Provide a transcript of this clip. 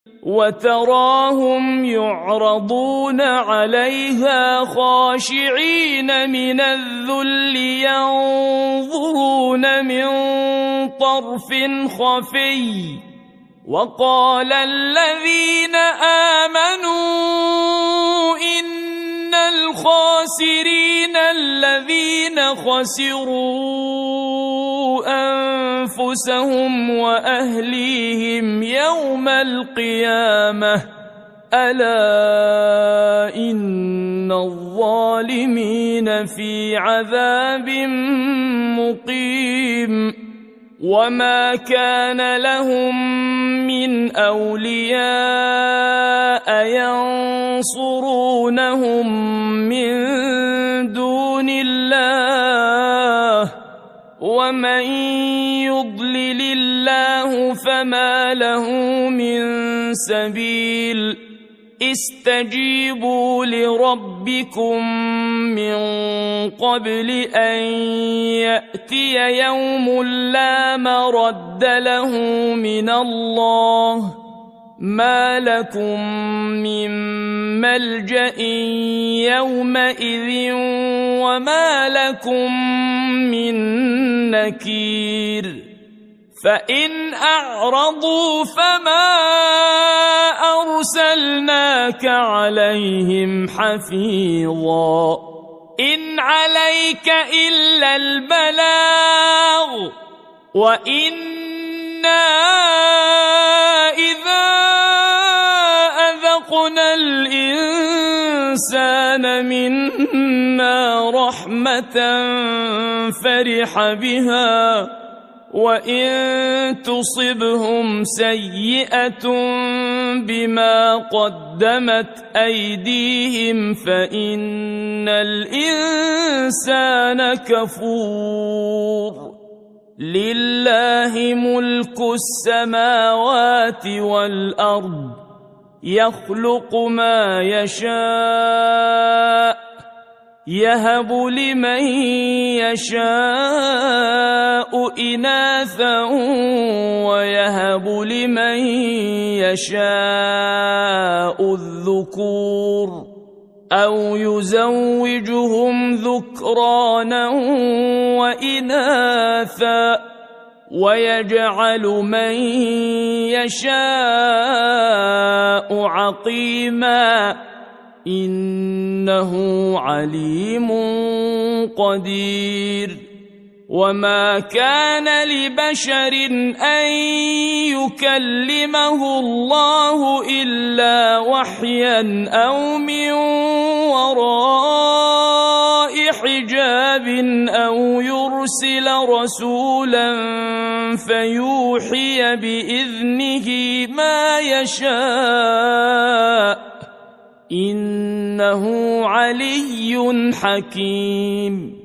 وتراهم يعرضون عليها خاشعين من الذل ينظرون من طرف خفي وقال الذين آمنوا إن الخاسرين الذين خسروا أنفسهم وأهليهم يوم القيامة ألا إن الظالمين في عذاب مقيم وما كان لهم من أولياء ينصرونهم من دون الله ومن يضلل الله فما له من سبيل استجيبوا لربكم من قبل أن يأتي يوم لا مرد له من الله ما لكم من ملجأ يومئذ وما لكم من نكير فإن أعرضوا فما أرسلناك عليهم حفيظا إن عليك إلا البلاغ وإنا إذا أذقنا الإنسان منا رحمة فرح بها وإن تصبهم سيئة بما قدمت أيديهم فإن الإنسان كفور لله ملك السماوات والأرض يخلق ما يشاء يهب لمن يشاء إناثا ويهب لمن يشاء الذكور أو يزوجهم ذكرانا وإناثا ويجعل من يشاء عقيما إنه عليم قدير وما كان لبشر أن يكلمه الله إلا وحيا أو من وراء حجاب أو يرسل رسولا فيوحي بإذنه ما يشاء إنه علي حكيم